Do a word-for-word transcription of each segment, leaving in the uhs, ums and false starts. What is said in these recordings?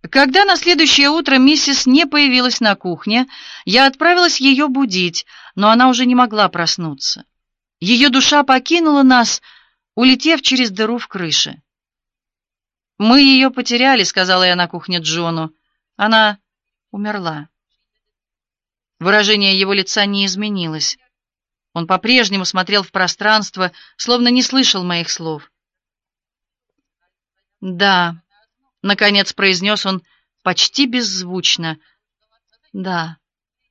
Когда на следующее утро миссис не появилась на кухне, я отправилась ее будить, но она уже не могла проснуться. Ее душа покинула нас, улетев через дыру в крыше. «Мы ее потеряли», — сказала я на кухне Джону. «Она умерла». Выражение его лица не изменилось. Он по-прежнему смотрел в пространство, словно не слышал моих слов. «Да», — наконец произнес он почти беззвучно. «Да».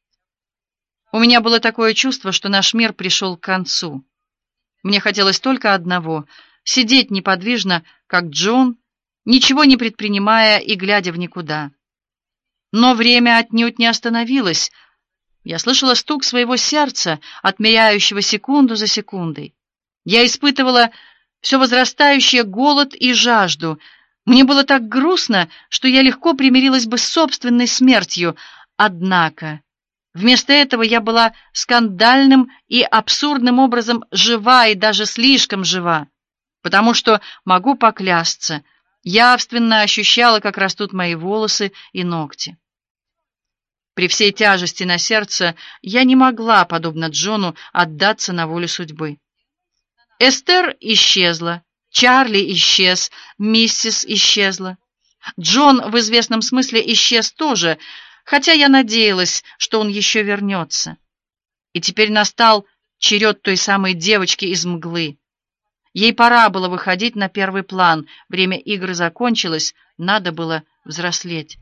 У меня было такое чувство, что наш мир пришел к концу. Мне хотелось только одного — сидеть неподвижно, как Джон, ничего не предпринимая и глядя в никуда. Но время отнюдь не остановилось. Я слышала стук своего сердца, отмеряющего секунду за секундой. Я испытывала все возрастающий голод и жажду. Мне было так грустно, что я легко примирилась бы с собственной смертью. Однако вместо этого я была скандальным и абсурдным образом жива, и даже слишком жива, потому что, могу поклясться, явственно ощущала, как растут мои волосы и ногти. При всей тяжести на сердце я не могла, подобно Джону, отдаться на волю судьбы. Эстер исчезла, Чарли исчез, миссис исчезла. Джон в известном смысле исчез тоже, хотя я надеялась, что он еще вернется. И теперь настал черед той самой девочки из мглы. Ей пора было выходить на первый план, время игры закончилось, надо было взрослеть.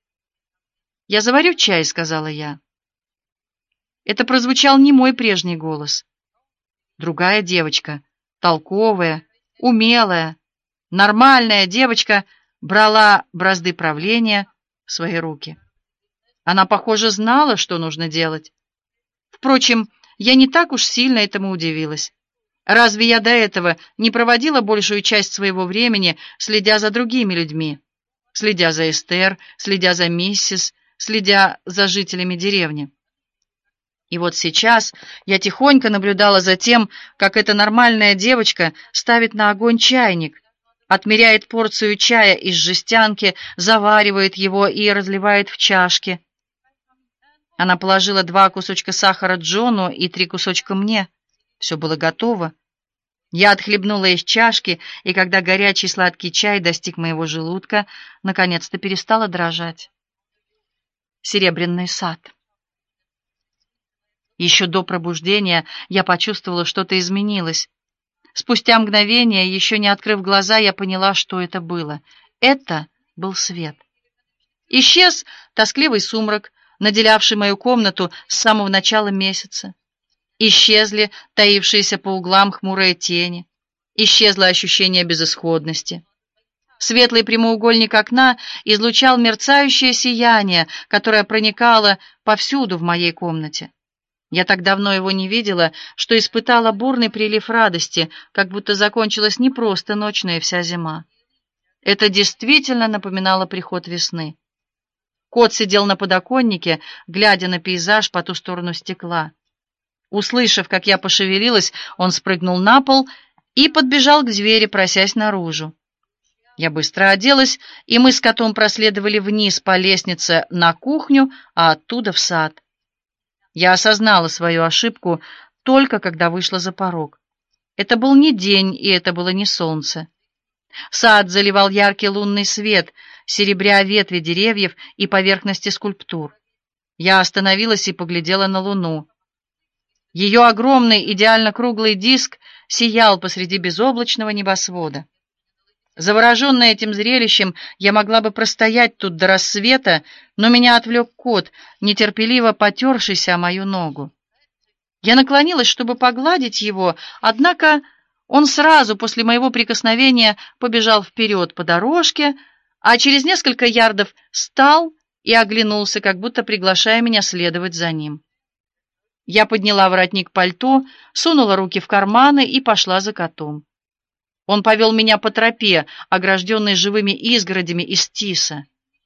«Я заварю чай», — сказала я. Это прозвучал не мой прежний голос. Другая девочка, толковая, умелая, нормальная девочка, брала бразды правления в свои руки. Она, похоже, знала, что нужно делать. Впрочем, я не так уж сильно этому удивилась. Разве я до этого не проводила большую часть своего времени, следя за другими людьми, следя за Эстер, следя за миссис, следя за жителями деревни? И вот сейчас я тихонько наблюдала за тем, как эта нормальная девочка ставит на огонь чайник, отмеряет порцию чая из жестянки, заваривает его и разливает в чашки. Она положила два кусочка сахара Джону и три кусочка мне. Все было готово. Я отхлебнула из чашки, и когда горячий сладкий чай достиг моего желудка, наконец-то перестала дрожать. Серебряный сад. Еще до пробуждения я почувствовала, что-то изменилось. Спустя мгновение, еще не открыв глаза, я поняла, что это было. Это был свет. Исчез тоскливый сумрак, наделявший мою комнату с самого начала месяца. Исчезли таившиеся по углам хмурые тени. Исчезло ощущение безысходности. Светлый прямоугольник окна излучал мерцающее сияние, которое проникало повсюду в моей комнате. Я так давно его не видела, что испытала бурный прилив радости, как будто закончилась не просто ночь, но и вся зима. Это действительно напоминало приход весны. Кот сидел на подоконнике, глядя на пейзаж по ту сторону стекла. Услышав, как я пошевелилась, он спрыгнул на пол и подбежал к двери, просясь наружу. Я быстро оделась, и мы с котом проследовали вниз по лестнице на кухню, а оттуда в сад. Я осознала свою ошибку только когда вышла за порог. Это был не день, и это было не солнце. Сад заливал яркий лунный свет, серебря ветви деревьев и поверхности скульптур. Я остановилась и поглядела на луну. Ее огромный, идеально круглый диск сиял посреди безоблачного небосвода. Завороженная этим зрелищем, я могла бы простоять тут до рассвета, но меня отвлек кот, нетерпеливо потершийся о мою ногу. Я наклонилась, чтобы погладить его, однако он сразу после моего прикосновения побежал вперед по дорожке, а через несколько ярдов встал и оглянулся, как будто приглашая меня следовать за ним. Я подняла воротник пальто, сунула руки в карманы и пошла за котом. Он повел меня по тропе, огражденной живыми изгородями из тиса.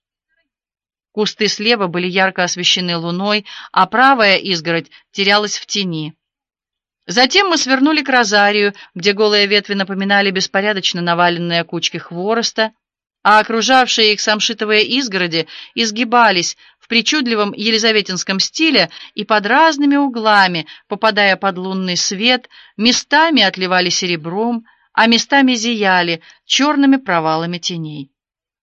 Кусты слева были ярко освещены луной, а правая изгородь терялась в тени. Затем мы свернули к розарию, где голые ветви напоминали беспорядочно наваленные кучки хвороста. а окружавшие их самшитовые изгороди изгибались в причудливом елизаветинском стиле и под разными углами, попадая под лунный свет, местами отливали серебром, а местами зияли черными провалами теней.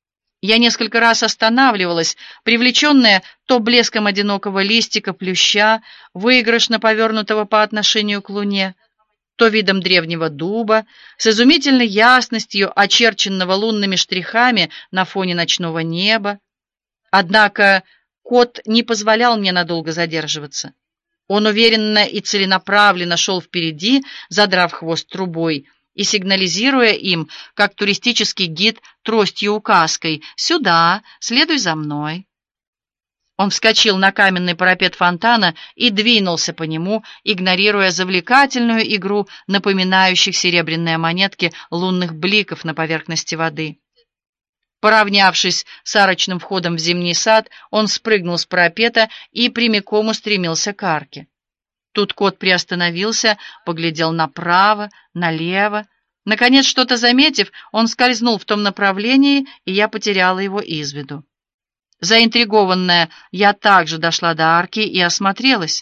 Я несколько раз останавливалась, привлеченная то блеском одинокого листика плюща, выигрышно повернутого по отношению к луне, то видом древнего дуба, с изумительной ясностью очерченного лунными штрихами на фоне ночного неба. Однако кот не позволял мне надолго задерживаться. Он уверенно и целенаправленно шел впереди, задрав хвост трубой, и сигнализируя им, как туристический гид тростью-указкой: «Сюда, следуй за мной». Он вскочил на каменный парапет фонтана и двинулся по нему, игнорируя завлекательную игру напоминающих серебряные монетки лунных бликов на поверхности воды. Поравнявшись с арочным входом в зимний сад, он спрыгнул с парапета и прямиком устремился к арке. Тут кот приостановился, поглядел направо, налево. Наконец, что-то заметив, он скользнул в том направлении, и я потеряла его из виду. Заинтригованная, я также дошла до арки и осмотрелась.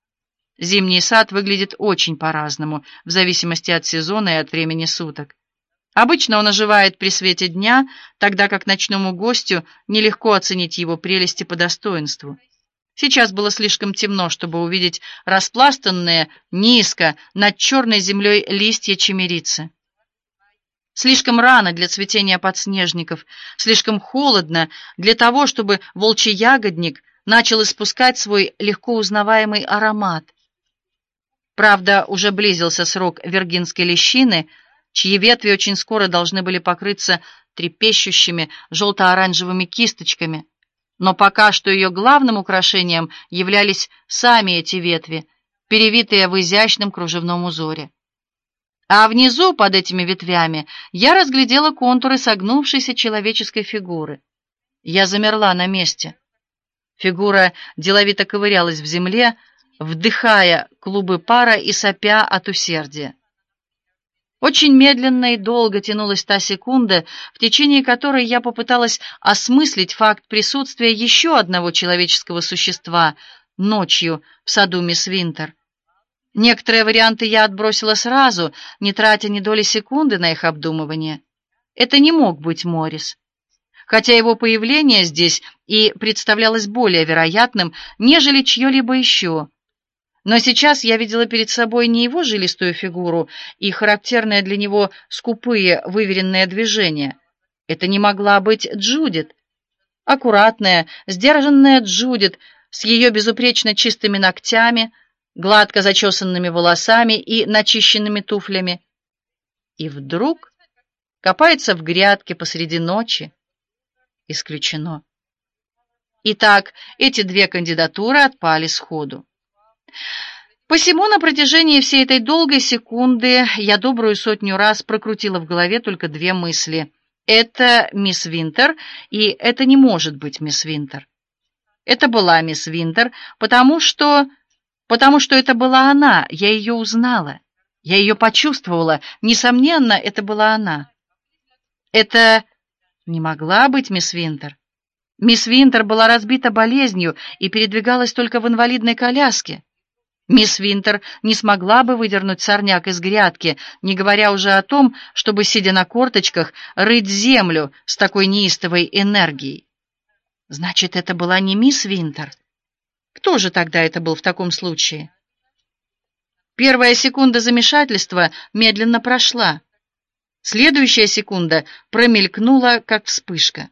Зимний сад выглядит очень по-разному, в зависимости от сезона и от времени суток. Обычно он оживает при свете дня, тогда как ночному гостю нелегко оценить его прелести по достоинству. Сейчас было слишком темно, чтобы увидеть распластанные низко над черной землей листья чемерицы. Слишком рано для цветения подснежников, слишком холодно для того, чтобы волчий ягодник начал испускать свой легко узнаваемый аромат. Правда, уже близился срок виргинской лещины, чьи ветви очень скоро должны были покрыться трепещущими желто-оранжевыми кисточками. Но пока что ее главным украшением являлись сами эти ветви, перевитые в изящном кружевном узоре. А внизу, под этими ветвями, я разглядела контуры согнувшейся человеческой фигуры. Я замерла на месте. Фигура деловито ковырялась в земле, вдыхая клубы пара и сопя от усердия. Очень медленно и долго тянулась та секунда, в течение которой я попыталась осмыслить факт присутствия еще одного человеческого существа ночью в саду мисс Винтер. Некоторые варианты я отбросила сразу, не тратя ни доли секунды на их обдумывание. Это не мог быть Моррис, хотя его появление здесь и представлялось более вероятным, нежели чье-либо еще. Но сейчас я видела перед собой не его жилистую фигуру и характерные для него скупые, выверенные движения. Это не могла быть Джудит. Аккуратная, сдержанная Джудит с ее безупречно чистыми ногтями, гладко зачесанными волосами и начищенными туфлями. И вдруг копается в грядке посреди ночи. Исключено. Итак, эти две кандидатуры отпали сходу. Посему на протяжении всей этой долгой секунды я добрую сотню раз прокрутила в голове только две мысли. Это мисс Винтер, и это не может быть мисс Винтер. Это была мисс Винтер, потому что... потому что это была она, я ее узнала. Я ее почувствовала, несомненно, это была она. Это не могла быть мисс Винтер. Мисс Винтер была разбита болезнью и передвигалась только в инвалидной коляске. Мисс Винтер не смогла бы выдернуть сорняк из грядки, не говоря уже о том, чтобы, сидя на корточках, рыть землю с такой неистовой энергией. Значит, это была не мисс Винтер. Кто же тогда это был в таком случае? Первая секунда замешательства медленно прошла. Следующая секунда промелькнула, как вспышка.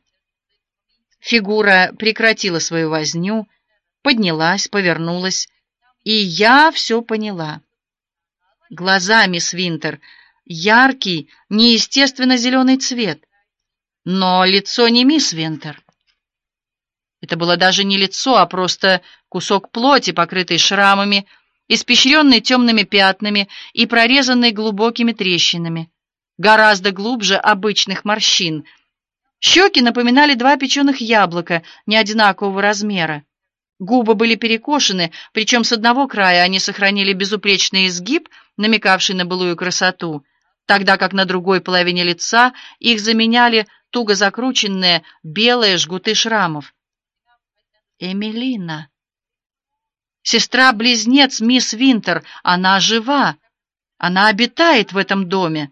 Фигура прекратила свою возню, поднялась, повернулась, и я все поняла. Глаза мисс Винтер, яркий, неестественно зеленый цвет, но лицо не мисс Винтер. Это было даже не лицо, а просто кусок плоти, покрытый шрамами, испещренный темными пятнами и прорезанный глубокими трещинами, гораздо глубже обычных морщин. Щеки напоминали два печеных яблока неодинакового размера. Губы были перекошены, причем с одного края они сохранили безупречный изгиб, намекавший на былую красоту, тогда как на другой половине лица их заменяли туго закрученные белые жгуты шрамов. Эмилина. Сестра-близнец мисс Винтер. Она жива. Она обитает в этом доме.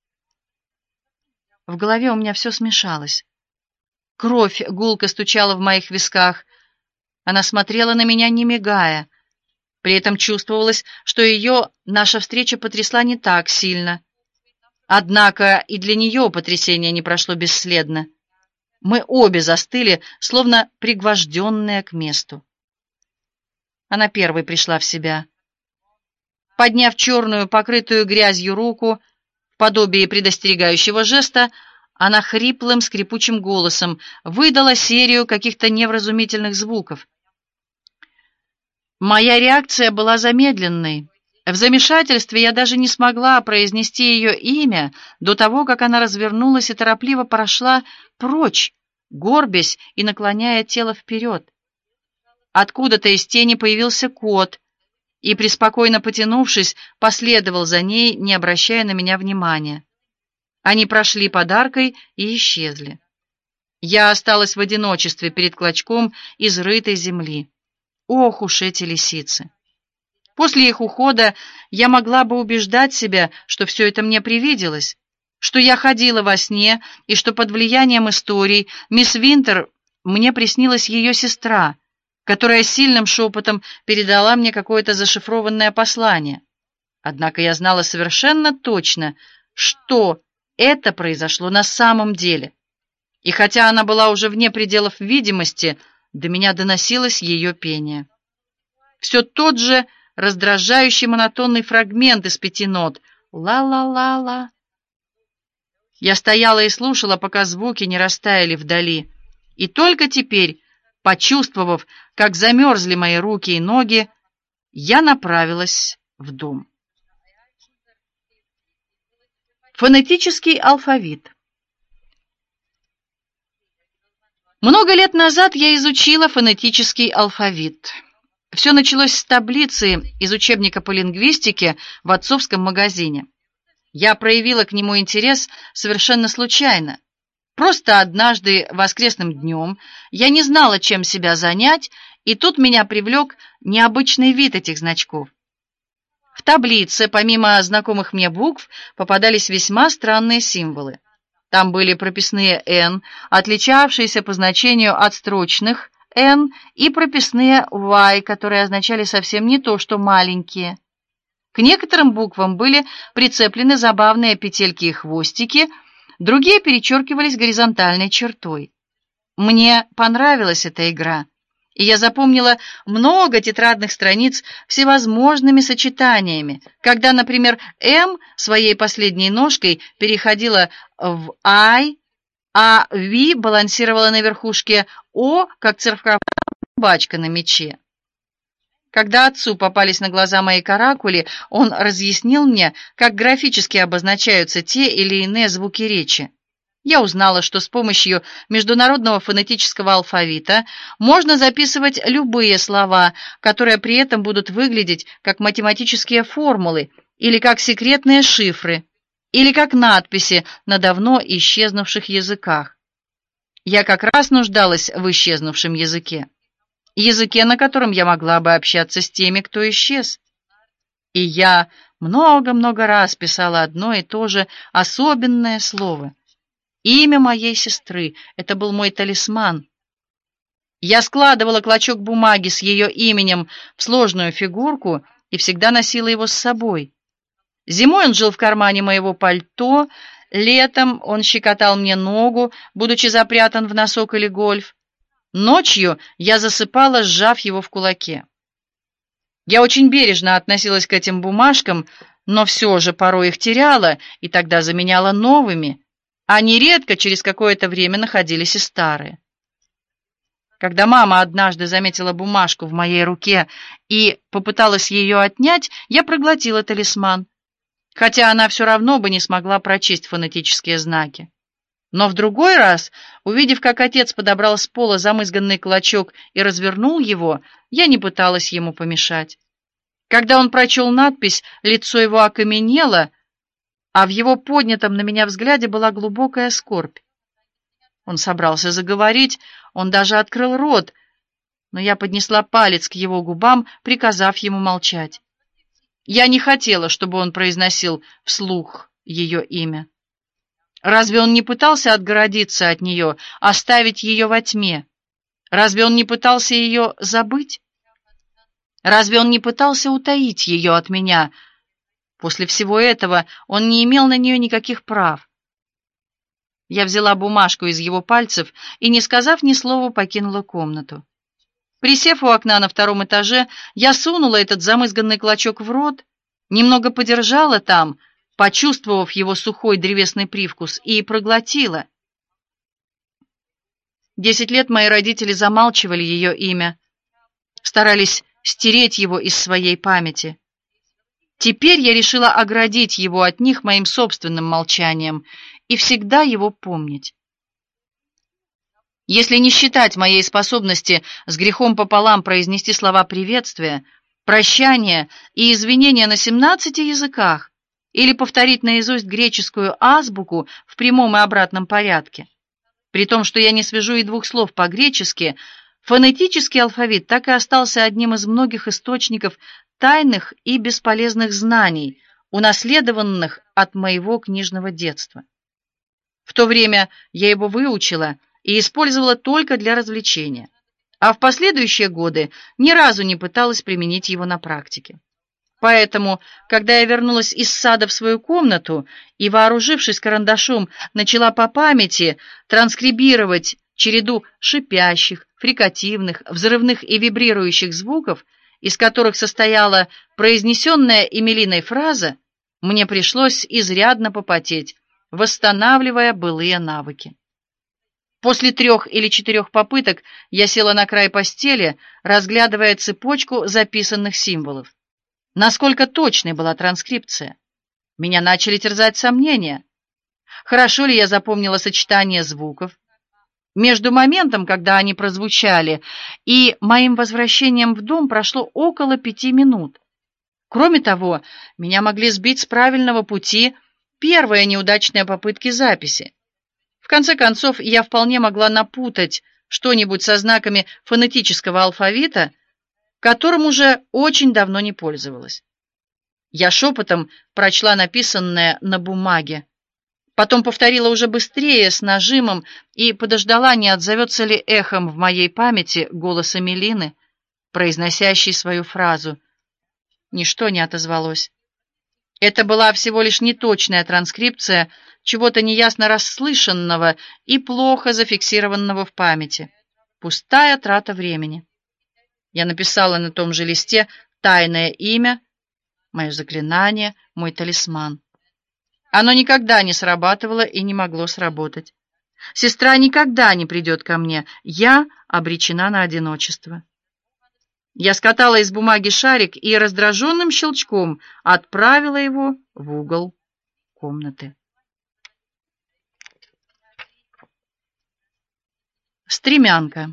В голове у меня все смешалось. Кровь гулко стучала в моих висках. Она смотрела на меня, не мигая. При этом чувствовалось, что ее наша встреча потрясла не так сильно. Однако и для нее потрясение не прошло бесследно. Мы обе застыли, словно пригвожденные к месту. Она первой пришла в себя. Подняв черную, покрытую грязью руку, в подобии предостерегающего жеста, она хриплым, скрипучим голосом выдала серию каких-то невразумительных звуков. Моя реакция была замедленной. В замешательстве я даже не смогла произнести ее имя до того, как она развернулась и торопливо прошла прочь, горбясь и наклоняя тело вперед. Откуда-то из тени появился кот и, преспокойно потянувшись, последовал за ней, не обращая на меня внимания. Они прошли под аркой и исчезли. Я осталась в одиночестве перед клочком изрытой земли. Ох уж эти лисицы! После их ухода я могла бы убеждать себя, что все это мне привиделось, что я ходила во сне и что под влиянием историй мисс Винтер мне приснилась ее сестра, которая сильным шепотом передала мне какое-то зашифрованное послание. Однако я знала совершенно точно, что это произошло на самом деле. И хотя она была уже вне пределов видимости, до меня доносилось ее пение. Все тот же раздражающий монотонный фрагмент из пяти нот. Ла-ла-ла-ла. Я стояла и слушала, пока звуки не растаяли вдали. И только теперь, почувствовав, как замерзли мои руки и ноги, я направилась в дом. Фонетический алфавит. Много лет назад я изучила фонетический алфавит. Все началось с таблицы из учебника по лингвистике в отцовском магазине. Я проявила к нему интерес совершенно случайно. Просто однажды воскресным днем я не знала, чем себя занять, и тут меня привлек необычный вид этих значков. В таблице, помимо знакомых мне букв, попадались весьма странные символы. Там были прописные «Н», отличавшиеся по значению от строчных «Н», и прописные «Y», которые означали совсем не то, что маленькие. К некоторым буквам были прицеплены забавные петельки и хвостики, другие перечеркивались горизонтальной чертой. Мне понравилась эта игра, и я запомнила много тетрадных страниц всевозможными сочетаниями, когда, например, «М» своей последней ножкой переходила в «I», а «V» балансировала на верхушке «О», как церковная бачка на мече. Когда отцу попались на глаза мои каракули, он разъяснил мне, как графически обозначаются те или иные звуки речи. Я узнала, что с помощью международного фонетического алфавита можно записывать любые слова, которые при этом будут выглядеть как математические формулы или как секретные шифры, или как надписи на давно исчезнувших языках. Я как раз нуждалась в исчезнувшем языке. Языке, на котором я могла бы общаться с теми, кто исчез. И я много-много раз писала одно и то же особенное слово. Имя моей сестры — это был мой талисман. Я складывала клочок бумаги с ее именем в сложную фигурку и всегда носила его с собой. Зимой он жил в кармане моего пальто, летом он щекотал мне ногу, будучи запрятан в носок или гольф. Ночью я засыпала, сжав его в кулаке. Я очень бережно относилась к этим бумажкам, но все же порой их теряла и тогда заменяла новыми, а нередко через какое-то время находились и старые. Когда мама однажды заметила бумажку в моей руке и попыталась ее отнять, я проглотила талисман, хотя она все равно бы не смогла прочесть фонетические знаки. Но в другой раз, увидев, как отец подобрал с пола замызганный клочок и развернул его, я не пыталась ему помешать. Когда он прочел надпись, лицо его окаменело, а в его поднятом на меня взгляде была глубокая скорбь. Он собрался заговорить, он даже открыл рот, но я поднесла палец к его губам, приказав ему молчать. Я не хотела, чтобы он произносил вслух ее имя. Разве он не пытался отгородиться от нее, оставить ее во тьме? Разве он не пытался ее забыть? Разве он не пытался утаить ее от меня? После всего этого он не имел на нее никаких прав. Я взяла бумажку из его пальцев и, не сказав ни слова, покинула комнату. Присев у окна на втором этаже, я сунула этот замызганный клочок в рот, немного подержала там, почувствовав его сухой древесный привкус, и проглотила. Десять лет мои родители замалчивали ее имя, старались стереть его из своей памяти. Теперь я решила оградить его от них моим собственным молчанием и всегда его помнить. Если не считать моей способности с грехом пополам произнести слова приветствия, прощания и извинения на семнадцати языках или повторить наизусть греческую азбуку в прямом и обратном порядке, при том, что я не свяжу и двух слов по-гречески, фонетический алфавит так и остался одним из многих источников тайных и бесполезных знаний, унаследованных от моего книжного детства. В то время я его выучила и использовала только для развлечения, а в последующие годы ни разу не пыталась применить его на практике. Поэтому, когда я вернулась из сада в свою комнату и, вооружившись карандашом, начала по памяти транскрибировать череду шипящих, фрикативных, взрывных и вибрирующих звуков, из которых состояла произнесенная Эмилиной фраза, мне пришлось изрядно попотеть, восстанавливая былые навыки. После трех или четырех попыток я села на край постели, разглядывая цепочку записанных символов. Насколько точной была транскрипция? Меня начали терзать сомнения. Хорошо ли я запомнила сочетание звуков? Между моментом, когда они прозвучали, и моим возвращением в дом прошло около пяти минут. Кроме того, меня могли сбить с правильного пути первые неудачные попытки записи. В конце концов, я вполне могла напутать что-нибудь со знаками фонетического алфавита, которым уже очень давно не пользовалась. Я шепотом прочла написанное на бумаге, потом повторила уже быстрее, с нажимом, и подождала, не отзовется ли эхом в моей памяти голос Эмилины, произносящей свою фразу. Ничто не отозвалось. Это была всего лишь неточная транскрипция чего-то неясно расслышанного и плохо зафиксированного в памяти. Пустая трата времени. Я написала на том же листе тайное имя, мое заклинание, мой талисман. Оно никогда не срабатывало и не могло сработать. Сестра никогда не придет ко мне. Я обречена на одиночество. Я скатала из бумаги шарик и раздраженным щелчком отправила его в угол комнаты. Стремянка.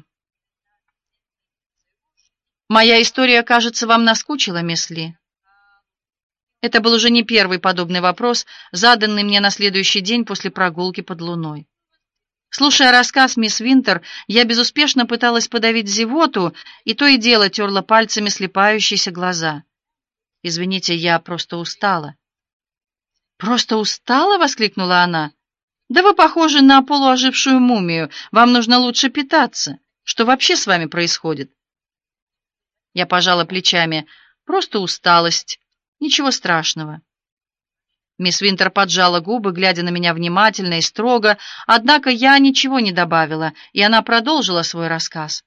Моя история, кажется, вам наскучила, мисс Ли? Это был уже не первый подобный вопрос, заданный мне на следующий день после прогулки под луной. Слушая рассказ мисс Винтер, я безуспешно пыталась подавить зевоту и то и дело терла пальцами слипающиеся глаза. «Извините, я просто устала». «Просто устала?» — воскликнула она. «Да вы похожи на полуожившую мумию. Вам нужно лучше питаться. Что вообще с вами происходит?» Я пожала плечами. «Просто усталость. Ничего страшного». Мисс Винтер поджала губы, глядя на меня внимательно и строго, однако я ничего не добавила, и она продолжила свой рассказ.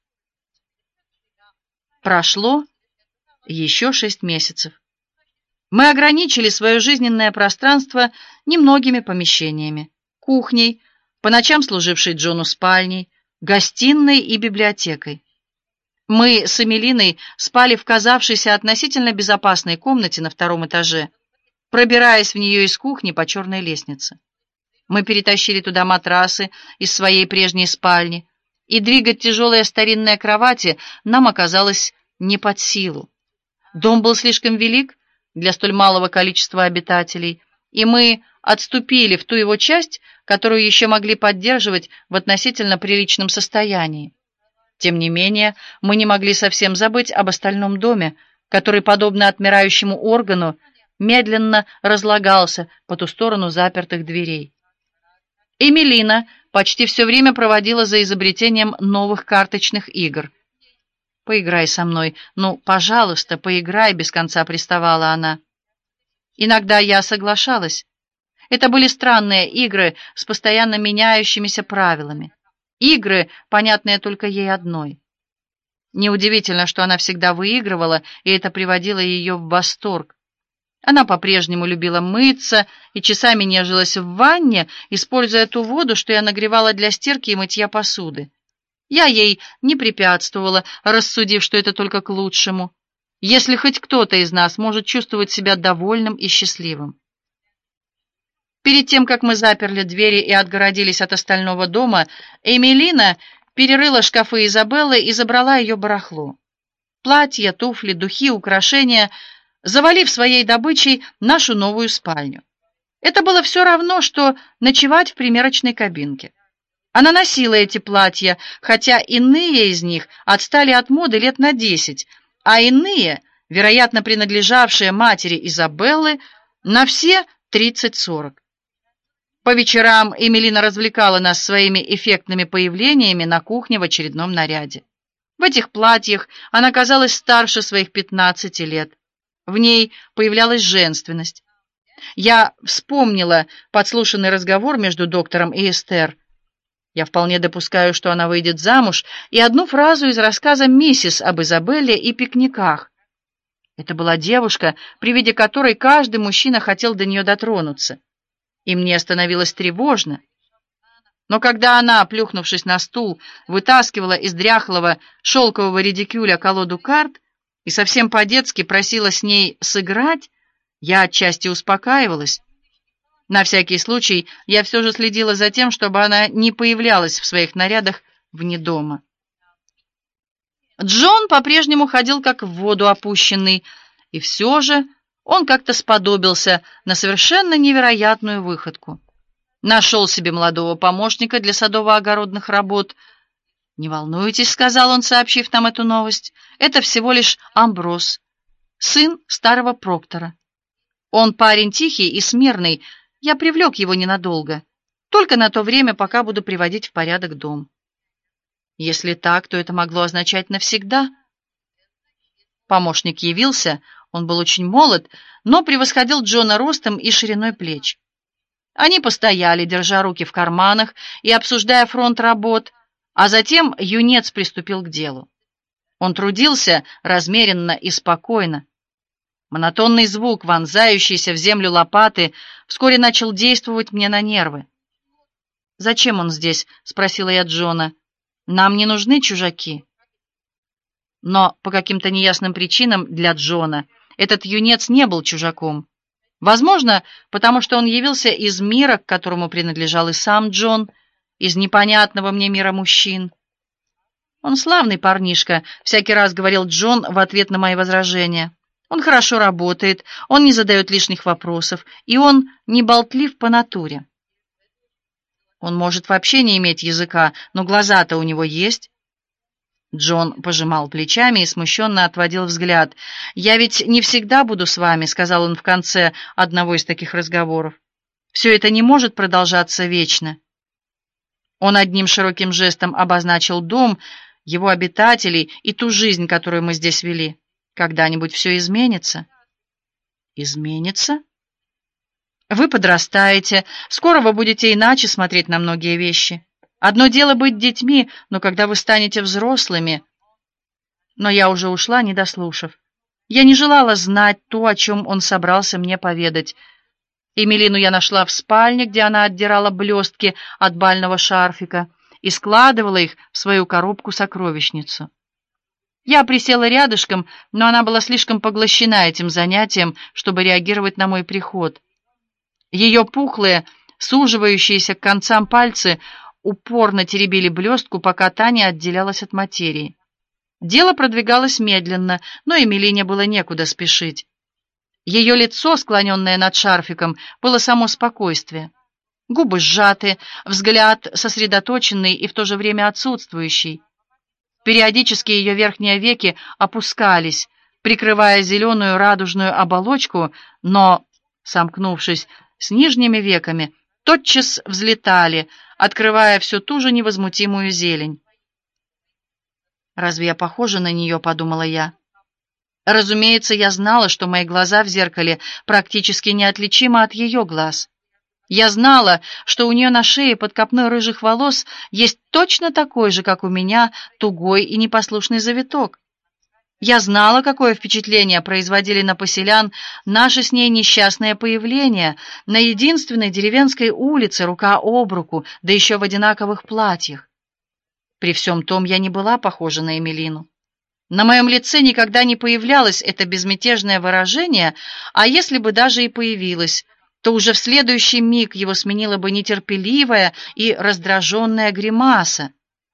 Прошло еще шесть месяцев. Мы ограничили свое жизненное пространство немногими помещениями: кухней, по ночам служившей Джону спальней, гостиной и библиотекой. Мы с Эмилиной спали в казавшейся относительно безопасной комнате на втором этаже, пробираясь в нее из кухни по черной лестнице. Мы перетащили туда матрасы из своей прежней спальни, и двигать тяжелые старинные кровати нам оказалось не под силу. Дом был слишком велик для столь малого количества обитателей, и мы отступили в ту его часть, которую еще могли поддерживать в относительно приличном состоянии. Тем не менее, мы не могли совсем забыть об остальном доме, который, подобно отмирающему органу, медленно разлагался по ту сторону запертых дверей. Эмилина почти все время проводила за изобретением новых карточных игр. «Поиграй со мной, ну, пожалуйста, поиграй», — без конца приставала она. Иногда я соглашалась. Это были странные игры с постоянно меняющимися правилами. Игры, понятные только ей одной. Неудивительно, что она всегда выигрывала, и это приводило ее в восторг. Она по-прежнему любила мыться и часами нежилась в ванне, используя ту воду, что я нагревала для стирки и мытья посуды. Я ей не препятствовала, рассудив, что это только к лучшему, если хоть кто-то из нас может чувствовать себя довольным и счастливым. Перед тем, как мы заперли двери и отгородились от остального дома, Эмилина перерыла шкафы Изабеллы и забрала ее барахло. Платья, туфли, духи, украшения, завалив своей добычей нашу новую спальню. Это было все равно, что ночевать в примерочной кабинке. Она носила эти платья, хотя иные из них отстали от моды лет на десять, а иные, вероятно, принадлежавшие матери Изабеллы, на все тридцать-сорок. По вечерам Эмилина развлекала нас своими эффектными появлениями на кухне в очередном наряде. В этих платьях она казалась старше своих пятнадцати лет. В ней появлялась женственность. Я вспомнила подслушанный разговор между доктором и Эстер. Я вполне допускаю, что она выйдет замуж, и одну фразу из рассказа миссис об Изабелле и пикниках. Это была девушка, при виде которой каждый мужчина хотел до нее дотронуться. И мне становилось тревожно. Но когда она, плюхнувшись на стул, вытаскивала из дряхлого шелкового редикюля колоду карт и совсем по-детски просила с ней сыграть, я отчасти успокаивалась. На всякий случай я все же следила за тем, чтобы она не появлялась в своих нарядах вне дома. Джон по-прежнему ходил как в воду опущенный, и все же он как-то сподобился на совершенно невероятную выходку. Нашел себе молодого помощника для садово-огородных работ. «Не волнуйтесь», — сказал он, сообщив нам эту новость, — «это всего лишь Амброс, сын старого Проктора. Он парень тихий и смирный, я привлек его ненадолго, только на то время, пока буду приводить в порядок дом». Если так, то это могло означать навсегда. Помощник явился, он был очень молод, но превосходил Джона ростом и шириной плеч. Они постояли, держа руки в карманах и обсуждая фронт работ, а затем юнец приступил к делу. Он трудился размеренно и спокойно. Монотонный звук, вонзающийся в землю лопаты, вскоре начал действовать мне на нервы. «Зачем он здесь?» — спросила я Джона. «Нам не нужны чужаки». Но по каким-то неясным причинам для Джона этот юнец не был чужаком. Возможно, потому что он явился из мира, к которому принадлежал и сам Джон, из непонятного мне мира мужчин. «Он славный парнишка», — всякий раз говорил Джон в ответ на мои возражения. «Он хорошо работает, он не задает лишних вопросов, и он не болтлив по натуре». «Он может вообще не иметь языка, но глаза-то у него есть». Джон пожимал плечами и смущенно отводил взгляд. «Я ведь не всегда буду с вами», — сказал он в конце одного из таких разговоров. «Все это не может продолжаться вечно». Он одним широким жестом обозначил дом, его обитателей и ту жизнь, которую мы здесь вели. «Когда-нибудь все изменится». «Изменится?» «Вы подрастаете, скоро вы будете иначе смотреть на многие вещи. Одно дело быть детьми, но когда вы станете взрослыми...» Но я уже ушла, не дослушав. Я не желала знать то, о чем он собрался мне поведать. Эмилину я нашла в спальне, где она отдирала блестки от бального шарфика и складывала их в свою коробку-сокровищницу. Я присела рядышком, но она была слишком поглощена этим занятием, чтобы реагировать на мой приход. Ее пухлые, суживающиеся к концам пальцы упорно теребили блестку, пока та не отделялась от материи. Дело продвигалось медленно, но Эмилине было некуда спешить. Ее лицо, склоненное над шарфиком, было само спокойствие. Губы сжаты, взгляд сосредоточенный и в то же время отсутствующий. Периодически ее верхние веки опускались, прикрывая зеленую радужную оболочку, но, сомкнувшись с нижними веками, тотчас взлетали, открывая всю ту же невозмутимую зелень. «Разве я похожа на нее?» — подумала я. Разумеется, я знала, что мои глаза в зеркале практически неотличимы от ее глаз. Я знала, что у нее на шее под копной рыжих волос есть точно такой же, как у меня, тугой и непослушный завиток. Я знала, какое впечатление производили на поселян наши с ней несчастные появления на единственной деревенской улице рука об руку, да еще в одинаковых платьях. При всем том я не была похожа на Эмилину. На моем лице никогда не появлялось это безмятежное выражение, а если бы даже и появилось, то уже в следующий миг его сменила бы нетерпеливая и раздраженная гримаса.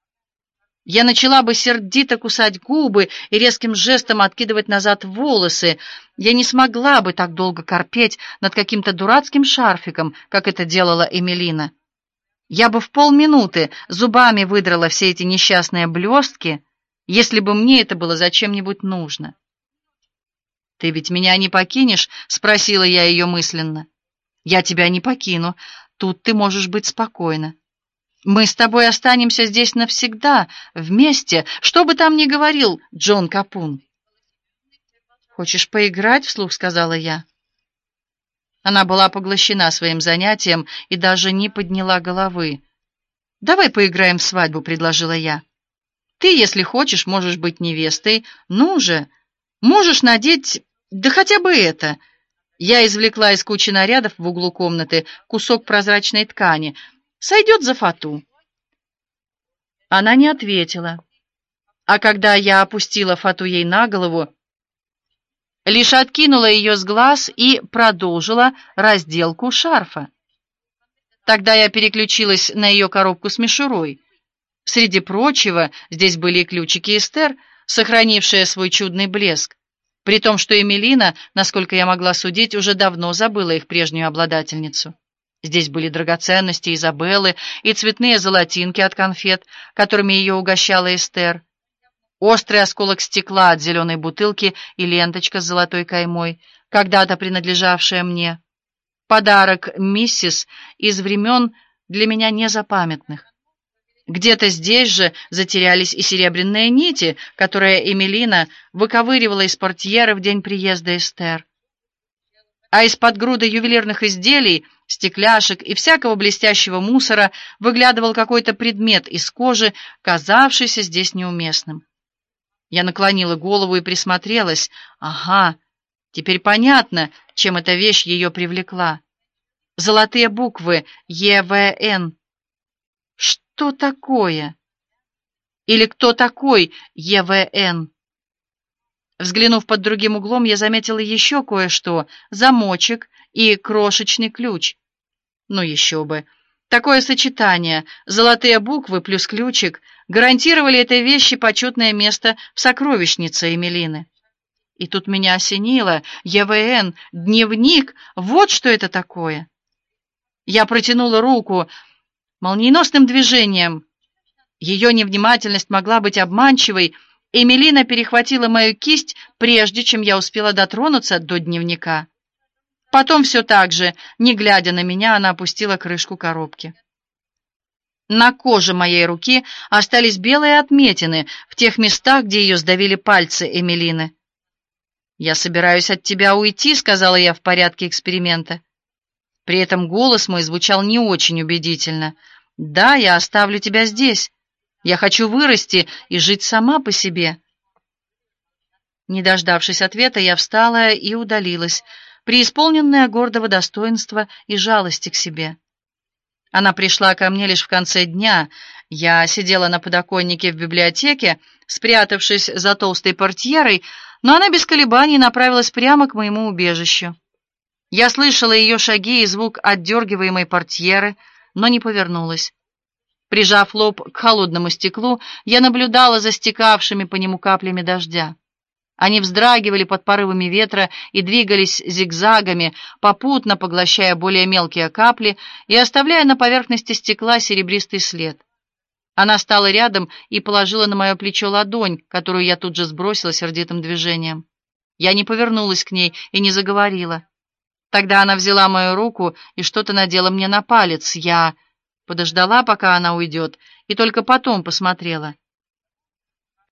Я начала бы сердито кусать губы и резким жестом откидывать назад волосы. Я не смогла бы так долго корпеть над каким-то дурацким шарфиком, как это делала Эмилина. Я бы в полминуты зубами выдрала все эти несчастные блестки, если бы мне это было зачем-нибудь нужно. «Ты ведь меня не покинешь?» — спросила я ее мысленно. «Я тебя не покину. Тут ты можешь быть спокойна. Мы с тобой останемся здесь навсегда, вместе, что бы там ни говорил Джон Капун». «Хочешь поиграть?» — вслух сказала я. Она была поглощена своим занятием и даже не подняла головы. «Давай поиграем в свадьбу», — предложила я. «Ты, если хочешь, можешь быть невестой. Ну же, можешь надеть, да хотя бы это». Я извлекла из кучи нарядов в углу комнаты кусок прозрачной ткани. «Сойдет за фату». Она не ответила. А когда я опустила фату ей на голову, лишь откинула ее с глаз и продолжила разделку шарфа. Тогда я переключилась на ее коробку с мишурой. Среди прочего, здесь были и ключики Эстер, сохранившие свой чудный блеск, при том, что Эмилина, насколько я могла судить, уже давно забыла их прежнюю обладательницу. Здесь были драгоценности Изабеллы и цветные золотинки от конфет, которыми ее угощала Эстер, острый осколок стекла от зеленой бутылки и ленточка с золотой каймой, когда-то принадлежавшая мне. Подарок миссис из времен для меня незапамятных. Где-то здесь же затерялись и серебряные нити, которые Эмилина выковыривала из портьеры в день приезда Эстер. А из-под груды ювелирных изделий, стекляшек и всякого блестящего мусора выглядывал какой-то предмет из кожи, казавшийся здесь неуместным. Я наклонила голову и присмотрелась. Ага, теперь понятно, чем эта вещь ее привлекла. Золотые буквы Е В Н. Что такое? Или кто такой Е В Н? Взглянув под другим углом, я заметила еще кое-что: замочек и крошечный ключ. Ну еще бы. Такое сочетание, золотые буквы плюс ключик, гарантировали этой вещи почетное место в сокровищнице Эмилины. И тут меня осенило: Е В Н, дневник, вот что это такое. Я протянула руку. Молниеносным движением, ее невнимательность могла быть обманчивой, Эмилина перехватила мою кисть, прежде чем я успела дотронуться до дневника. Потом все так же, не глядя на меня, она опустила крышку коробки. На коже моей руки остались белые отметины в тех местах, где ее сдавили пальцы Эмилины. «Я собираюсь от тебя уйти», — сказала я в порядке эксперимента. При этом голос мой звучал не очень убедительно. «Да, я оставлю тебя здесь. Я хочу вырасти и жить сама по себе». Не дождавшись ответа, я встала и удалилась, преисполненная гордого достоинства и жалости к себе. Она пришла ко мне лишь в конце дня. Я сидела на подоконнике в библиотеке, спрятавшись за толстой портьерой, но она без колебаний направилась прямо к моему убежищу. Я слышала ее шаги и звук отдергиваемой портьеры, но не повернулась. Прижав лоб к холодному стеклу, я наблюдала за стекавшими по нему каплями дождя. Они вздрагивали под порывами ветра и двигались зигзагами, попутно поглощая более мелкие капли и оставляя на поверхности стекла серебристый след. Она стала рядом и положила на мое плечо ладонь, которую я тут же сбросила сердитым движением. Я не повернулась к ней и не заговорила. Тогда она взяла мою руку и что-то надела мне на палец. Я подождала, пока она уйдет, и только потом посмотрела.